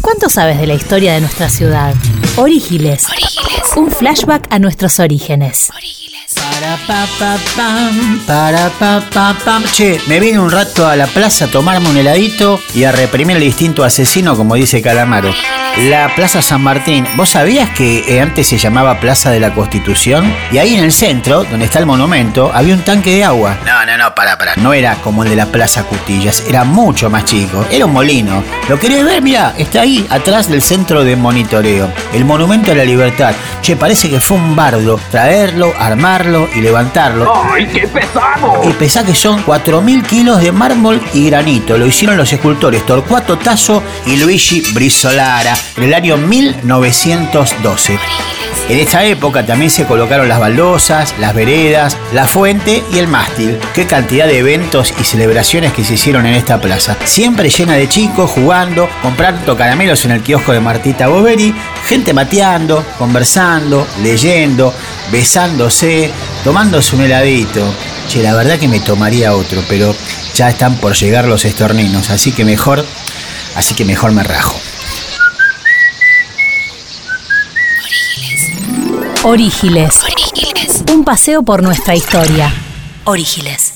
¿Cuánto sabes de la historia de nuestra ciudad? Orígiles. Un flashback a nuestros orígenes. Che, me vine un rato a la plaza a tomarme un heladito y a reprimir el instinto asesino, como dice Calamaro. La Plaza San Martín, ¿vos sabías que antes se llamaba Plaza de la Constitución? Y ahí en el centro, donde está el monumento, había un tanque de agua. No, pará. No era como el de la Plaza Cutillas, era mucho más chico. Era un molino. ¿Lo querés ver? Mirá, está ahí, atrás del centro de monitoreo. El Monumento a la Libertad. Che, parece que fue un bardo traerlo, armarlo y levantarlo. ¡Ay, qué pesado! Y pensá que son 4.000 kilos de mármol y granito. Lo hicieron los escultores Torcuato Tasso y Luigi Brizolara en el año 1912. En esta época también se colocaron las baldosas, las veredas, la fuente y el mástil. Qué cantidad de eventos y celebraciones que se hicieron en esta plaza. Siempre llena de chicos jugando, comprando caramelos en el kiosco de Martita Boveri, gente mateando, conversando, leyendo, besándose, tomándose un heladito. Che, la verdad que me tomaría otro, pero ya están por llegar los estorninos, así que mejor me rajo. Orígiles. Un paseo por nuestra historia. Orígiles.